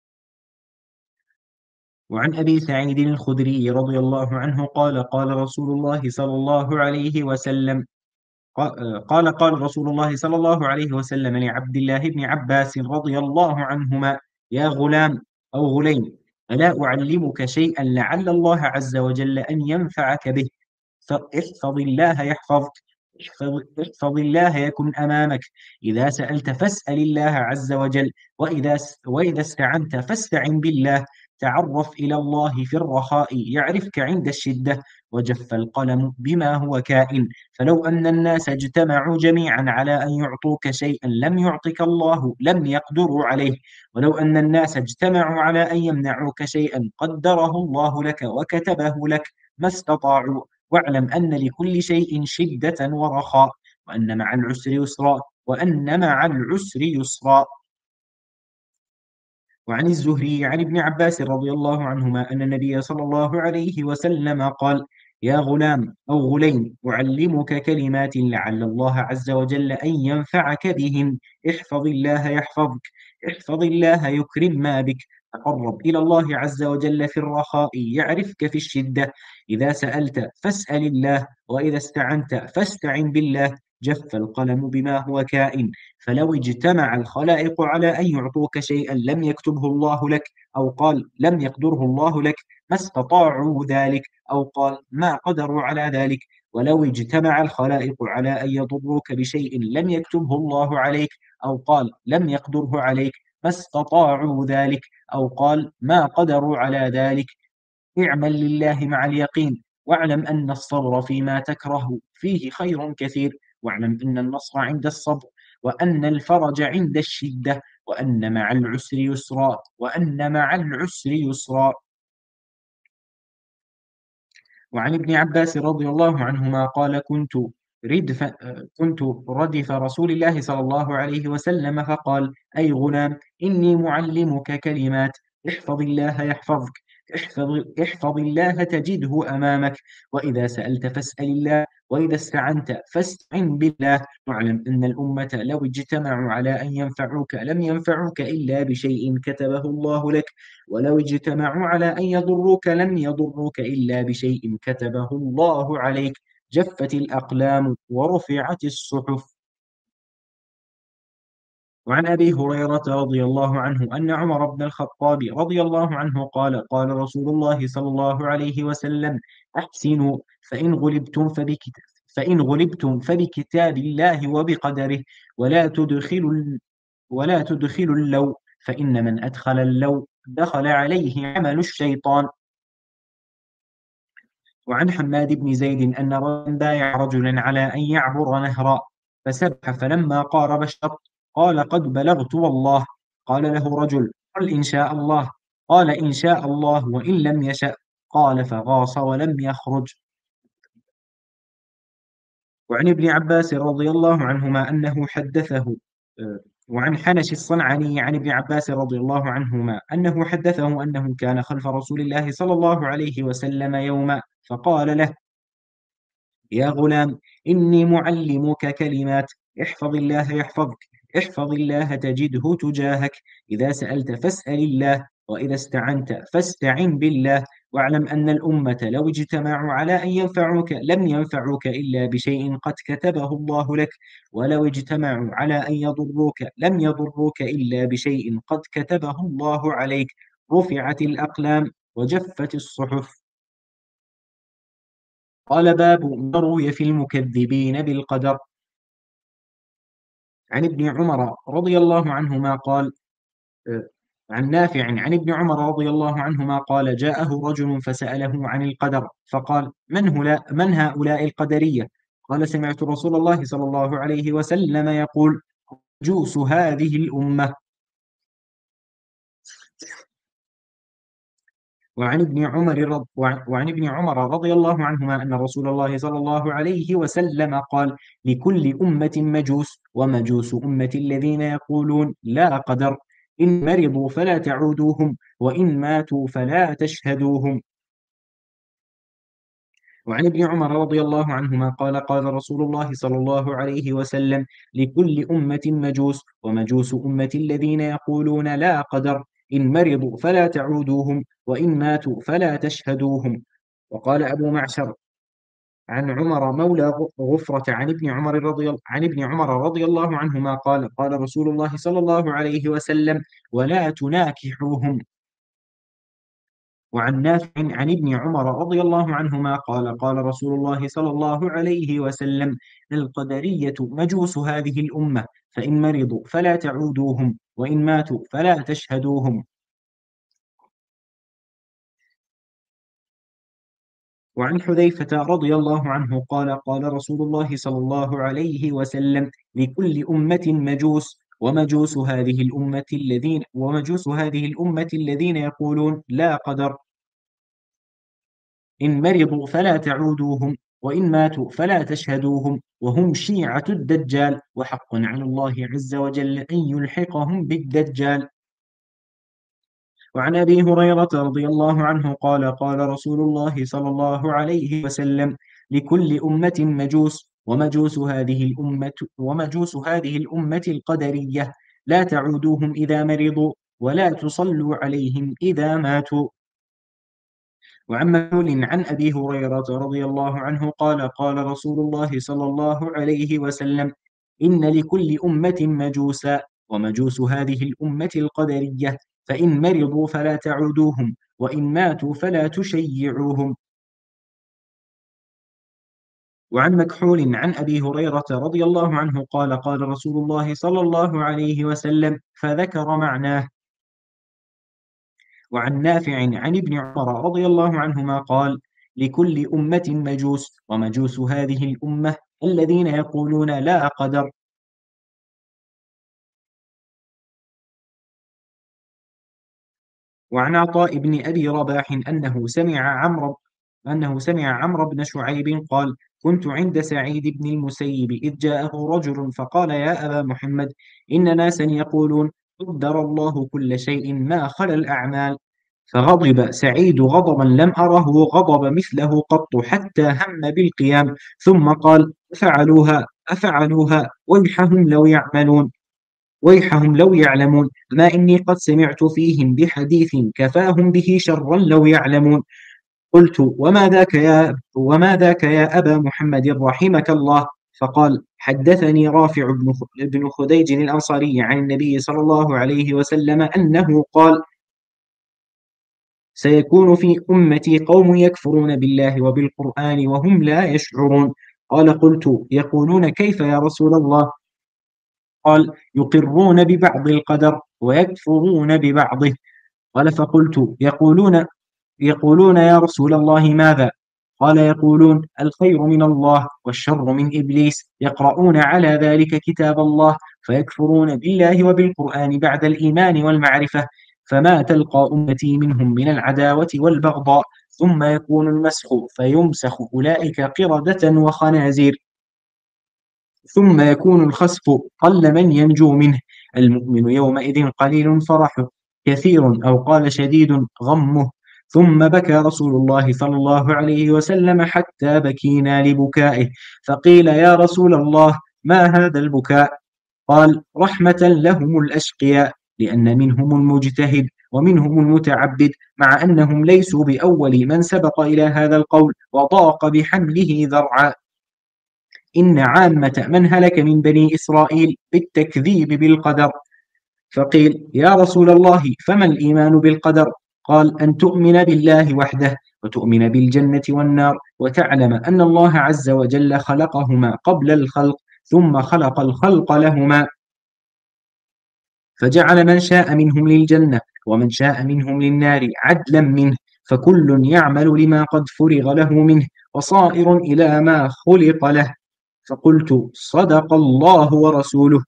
وعن أبي سعيد الخدري رضي الله عنه قال: قال رسول الله صلى الله عليه وسلم قال قال رسول الله صلى الله عليه وسلم لعبد الله بن عباس رضي الله عنهما: يا غلام أو غليم، ألا أعلمك شيئا لعل الله عز وجل أن ينفعك به؟ فاحفظ الله يحفظك، احفظ, احفظ الله يكن أمامك، إذا سألت فاسأل الله عز وجل، وإذا, وإذا استعنت فاستعن بالله. تعرف إلى الله في الرخاء يعرفك عند الشدة. وجف القلم بما هو كائن، فلو أن الناس اجتمعوا جميعا على أن يعطوك شيئا لم يعطك الله لم يقدروا عليه، ولو أن الناس اجتمعوا على أن يمنعوك شيئا قدره الله لك وكتبه لك ما استطاعوا. واعلم أن لكل شيء شدة ورخاء، وأن مع العسر يسرا، وأن مع العسر يسرا. وعن الزهري عن ابن عباس رضي الله عنهما أن النبي صلى الله عليه وسلم قال: يا غلام أو غليم، أعلمك كلمات لعل الله عز وجل أن ينفعك بهن. احفظ الله يحفظك، احفظ الله يكرم ما بك. تقرب إلى الله عز وجل في الرخاء يعرفك في الشدة. إذا سألت فاسأل الله، وإذا استعنت فاستعن بالله. جف القلم بما هو كائن، فلو اجتمع الخلائق على أن يعطوك شيئا لم يكتبه الله لك، أو قال لم يقدره الله لك، ما استطاعوا ذلك، أو قال ما قدروا على ذلك. ولو اجتمع الخلائق على أن يضروك بشيء لم يكتبه الله عليك، أو قال لم يقدره عليك، ما استطاعوا ذلك، أو قال ما قدروا على ذلك. اعمل لله مع اليقين، واعلم أن الصبر فيما تكره فيه خير كثير، واعلم أن النصر عند الصبر، وأن الفرج عند الشدة، وأن مع العسر يسرا، وأن مع العسر يسرا. وعن ابن عباس رضي الله عنهما قال: كنت ردف كنت ردف رسول الله صلى الله عليه وسلم فقال: أي غلام، إني معلمك كلمات، احفظ الله يحفظك، احفظ, احفظ الله تجده أمامك، وإذا سألت فاسأل الله، وإذا استعنت فاستعن بالله. واعلم أن الأمة لو اجتمعوا على أن ينفعوك لم ينفعوك إلا بشيء كتبه الله لك، ولو اجتمعوا على أن يضروك لم يضروك إلا بشيء كتبه الله عليك. جفت الأقلام ورفعت الصحف. وعن أبي هريرة رضي الله عنه أن عمر بن الخطاب رضي الله عنه قال: قال رسول الله صلى الله عليه وسلم: أحسنوا، فإن غلبتم فبكتاب فإن غلبتم فبكتاب الله وبقدره، ولا تدخلوا ولا تدخلوا اللو، فإن من أدخل اللو دخل عليه عمل الشيطان. وعن حماد بن زيد أن رجلا بايع رجلا على أن يعبر نهرا، فسبح، فلما قارب الشط قال: قد بلغت والله. قال له رجل: قل إن شاء الله. قال: إن شاء الله وإن لم يشأ. قال: فغاص ولم يخرج. وعن ابن عباس رضي الله عنهما أنه حدثه آه، وعن حنش الصنعاني عن ابن عباس رضي الله عنهما أنه حدثه أنه كان خلف رسول الله صلى الله عليه وسلم يوما، فقال له: يا غلام، إني معلمك كلمات، احفظ الله يحفظك، احفظ الله تجده تجاهك، إذا سألت فاسأل الله، وإذا استعنت فاستعن بالله، واعلم أن الأمة لو اجتمعوا على أن ينفعوك لم ينفعوك إلا بشيء قد كتبه الله لك، ولو اجتمعوا على أن يضروك لم يضروك إلا بشيء قد كتبه الله عليك. رفعت الأقلام وجفت الصحف. قال باب ما روي في المكذبين بالقدر. عن ابن عمر رضي الله عنهما قال آه، عن نافع عن ابن عمر رضي الله عنهما قال جاءه رجل فسأله عن القدر فقال من, هلا من هؤلاء القدرية؟ قال سمعت رسول الله صلى الله عليه وسلم يقول جوس هذه الأمة. وعن ابن عمر رض وعن ابن عمر رضي الله عنهما أن رسول الله صلى الله عليه وسلم قال لكل أمة مجوس، ومجوس أمة الذين يقولون لا قدر، إن مرضوا فلا تعودوهم، وإن ماتوا فلا تشهدوهم. وعن ابن عمر رضي الله عنهما قال قال رسول الله صلى الله عليه وسلم لكل أمة مجوس، ومجوس أمة الذين يقولون لا قدر، إن مرضوا فلا تعودوهم، وإن ماتوا فلا تشهدوهم. وقال أبو معشر عن عمر مولى غفرة عن ابن عمر رضي عن ابن عمر رضي الله عنهما قال قال رسول الله صلى الله عليه وسلم ولا تناكحوهم. وعن نافع عن ابن عمر رضي الله عنهما قال قال رسول الله صلى الله عليه وسلم القدرية مجوس هذه الأمة، فإن مرضوا فلا تعودوهم، وإن ماتوا فلا تشهدوهم. وعن حذيفة رضي الله عنه قال قال رسول الله صلى الله عليه وسلم لكل أمة مجوس، ومجوس هذه الأمة الذين ومجوس هذه الأمة الذين يقولون لا قدر، إن مرضوا فلا تعودوهم، وإن ماتوا فلا تشهدوهم، وهم شيعة الدجال، وحق على الله عز وجل أن يلحقهم بالدجال. وعن أبي هريرة رضي الله عنه قال قال رسول الله صلى الله عليه وسلم لكل أمة مجوس، ومجوس هذه الأمة ومجوس هذه الأمة القدرية، لا تعودوهم إذا مرضوا، ولا تصلوا عليهم إذا ماتوا. وعن مكحول عن أبي هريرة رضي الله عنه قال قال رسول الله صلى الله عليه وسلم إن لكل أمة مجوسا، ومجوس هذه الأمة القدرية، فإن مرضوا فلا تعودوهم، وإن ماتوا فلا تشيعوهم. وعن مكحول عن أبي هريرة رضي الله عنه قال قال رسول الله صلى الله عليه وسلم فذكر معناه. وعن نافع عن ابن عمر رضي الله عنهما قال لكل أمة مجوس، ومجوس هذه الأمة الذين يقولون لا قدر. وعن عطاء بن أبي رباح أنه سمع عمرو أنه سمع عمرو بن شعيب قال كنت عند سعيد بن المسيب إذ جاءه رجل فقال يا أبا محمد إن ناسا يقولون قدر الله كل شيء ما خلا الأعمال. فغضب سعيد غضبا لم أره غضب مثله قط حتى هم بالقيام، ثم قال أفعلوها أفعلوها ويحهم لو يعملون ويحهم لو يعلمون ما إني قد سمعت فيهم بحديث كفاهم به شرا لو يعلمون. قلت وما ذاك يا وما ذاك يا أبا محمد رحمك الله؟ فقال حدثني رافع بن خديج الأنصاري عن النبي صلى الله عليه وسلم أنه قال سيكون في أمتي قوم يكفرون بالله وبالقرآن وهم لا يشعرون. قال قلت يقولون كيف يا رسول الله؟ قال يقرون ببعض القدر ويكفرون ببعضه. قال فقلت يقولون يقولون يا رسول الله ماذا؟ قال يقولون الخير من الله والشر من إبليس، يقرؤون على ذلك كتاب الله فيكفرون بالله وبالقرآن بعد الإيمان والمعرفة، فما تلقى أمتي منهم من العداوة والبغضاء، ثم يكون المسخ فيمسخ أولئك قردة وخنازير، ثم يكون الخسف قل من ينجو منه، المؤمن يومئذ قليل فرحه كثير أو قال شديد غمه. ثم بكى رسول الله صلى الله عليه وسلم حتى بكينا لبكائه، فقيل يا رسول الله ما هذا البكاء؟ قال رحمة لهم الأشقياء، لأن منهم المجتهد ومنهم المتعبد، مع أنهم ليسوا بأول من سبق إلى هذا القول وضاق بحمله ذرعا. إن عامة من هلك من بني إسرائيل بالتكذيب بالقدر. فقيل: يا رسول الله، فما الإيمان بالقدر؟ قال: أن تؤمن بالله وحده، وتؤمن بالجنة والنار، وتعلم أن الله عز وجل خلقهما قبل الخلق، ثم خلق الخلق لهما، فجعل من شاء منهم للجنة ومن شاء منهم للنار عدلا منه، فكل يعمل لما قد فرغ له منه، وصائر إلى ما خلق له. فقلت: صدق الله ورسوله.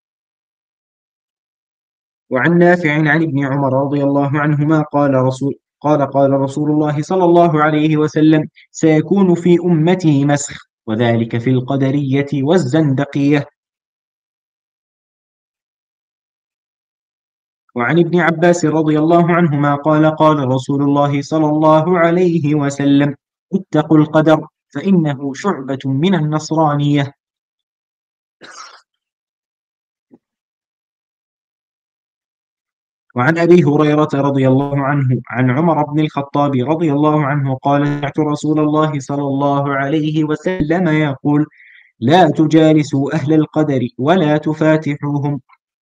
وعن نافع عن ابن عمر رضي الله عنهما قال رسول قال قال رسول الله صلى الله عليه وسلم: سيكون في أمتي مسخ، وذلك في القدرية والزندقية. وعن ابن عباس رضي الله عنهما قال قال رسول الله صلى الله عليه وسلم: اتقوا القدر، فإنه شعبة من النصرانية. وعن أبي هريرة رضي الله عنه عن عمر بن الخطاب رضي الله عنه قال: سمعت رسول الله صلى الله عليه وسلم يقول: لا تجالسوا أهل القدر ولا تفاتحوهم.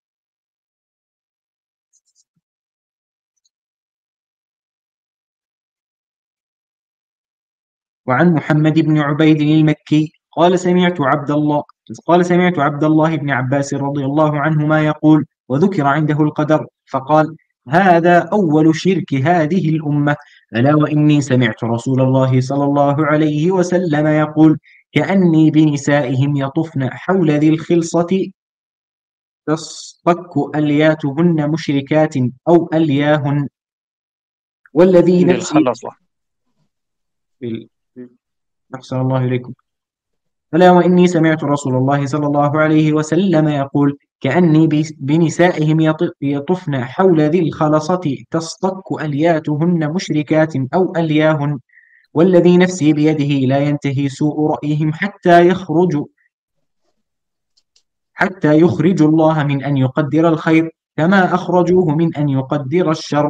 وعن محمد بن عبيد المكي قال: سمعت عبد الله قال سمعت عبد الله بن عباس رضي الله عنهما يقول: وذكر عنده القدر فقال: هذا أول شرك هذه الأمة. ألا وإني سمعت رسول الله صلى الله عليه وسلم يقول: كأني بنسائهم يطفن حول ذي الخلصة تصطك ألياتهن مشركات أو ألياهن، والذي نفسي بالخلصة. أحسن الله إليكم. ألا وإني سمعت رسول الله صلى الله عليه وسلم يقول: كأني بنسائهم يطفن حول ذي الخلصة تصطك ألياتهن مشركات أو ألياهن، والذي نفسي بيده لا ينتهي سوء رأيهم حتى يخرجوا حتى يخرجوا الله من أن يقدر الخير كما أخرجوه من أن يقدر الشر.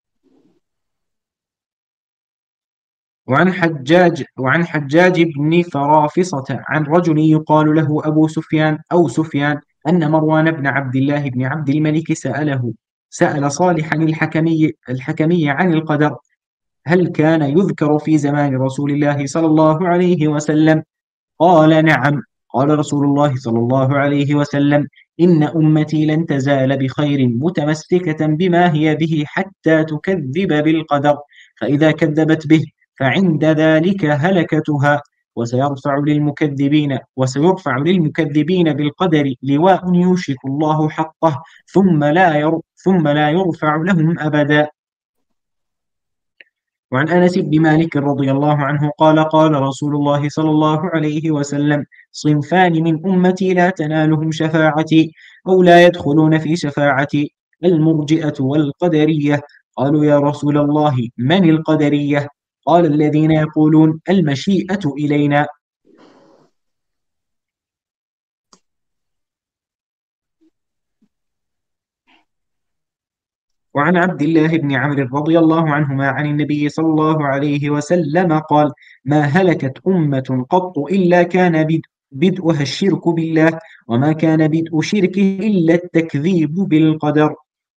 وعن حجاج وعن حجاج بن فرافصة عن رجل يقال له أبو سفيان أو سفيان أن مروان بن عبد الله بن عبد الملك سأله سأل صالحا الحكمي الحكمي عن القدر: هل كان يذكر في زمان رسول الله صلى الله عليه وسلم؟ قال: نعم. قال رسول الله صلى الله عليه وسلم: إن أمتي لن تزال بخير متمسكة بما هي به حتى تكذب بالقدر، فإذا كذبت به فعند ذلك هلكتها. وسيرفع للمكذبين وسيرفع للمكذبين بالقدر لواء يوشك الله حقه، ثم لا ثم لا يرفع لهم أبدا. وعن أنس بن مالك رضي الله عنه قال قال رسول الله صلى الله عليه وسلم: صنفان من أمتي لا تنالهم شفاعتي أو لا يدخلون في شفاعتي: المرجئة والقدرية. قالوا: يا رسول الله، من القدرية؟ قال: الذين يقولون المشيئة إلينا. وعن عبد الله بن عمرو رضي الله عنهما عن النبي صلى الله عليه وسلم قال: ما هلكت أمة قط إلا كان بدءها الشرك بالله، وما كان بدء شركه إلا التكذيب بالقدر.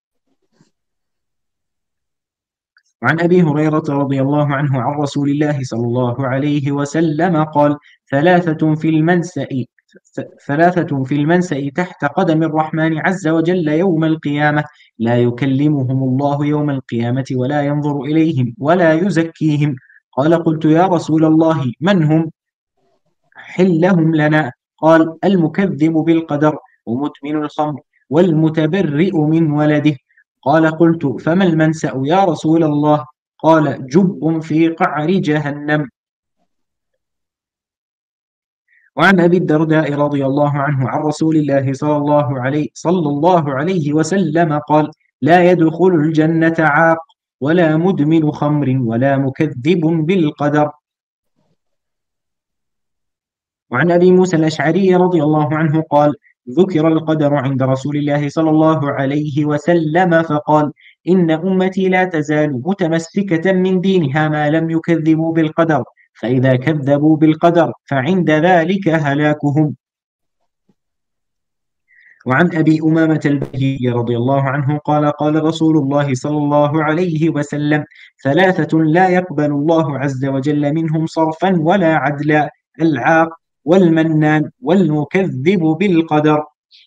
وعن أبي هريرة رضي الله عنه عن رسول الله صلى الله عليه وسلم قال: ثلاثة في المنسأ ثلاثة في المنسأ تحت قدم الرحمن عز وجل يوم القيامة، لا يكلمهم الله يوم القيامة ولا ينظر إليهم ولا يزكيهم. قال: قلت يا رسول الله، من هم؟ حلهم لنا. قال: المكذب بالقدر، ومدمن الخمر، والمتبرئ من ولده. قال: قلت فما المنسأ يا رسول الله؟ قال: جب في قعر جهنم. وعن أبي الدرداء رضي الله عنه عن رسول الله صلى الله عليه, صلى الله عليه وسلم قال: لا يدخل الجنة عاق، ولا مدمن خمر، ولا مكذب بالقدر. وعن أبي موسى الأشعري رضي الله عنه قال: ذكر القدر عند رسول الله صلى الله عليه وسلم فقال: إن أمتي لا تزال متمسكة من دينها ما لم يكذبوا بالقدر، فإذا كذبوا بالقدر فعند ذلك هلاكهم. وعن أبي أمامة البهلي رضي الله عنه قال: قال رسول الله صلى الله عليه وسلم: ثلاثة لا يقبل الله عز وجل منهم صرفا ولا عدلا: العاق، والمنان، والمكذب بالقدر.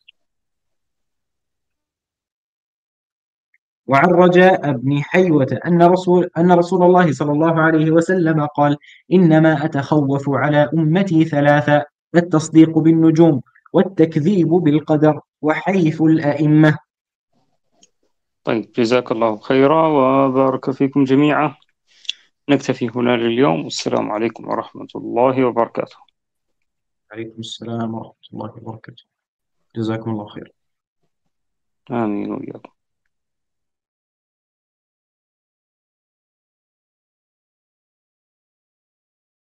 وعن رجاء بن حيوة أن رسول, أن رسول الله صلى الله عليه وسلم قال: إنما أتخوف على أمتي ثلاثة: التصديق بالنجوم، والتكذيب بالقدر، وحيف الأئمة. طيب، جزاك الله خيرا وبارك فيكم جميعا. نكتفي هنا لليوم، والسلام عليكم ورحمة الله وبركاته. عليكم السلام ورحمة الله وبركاته. جزاكم الله خير. آمين وإياكم.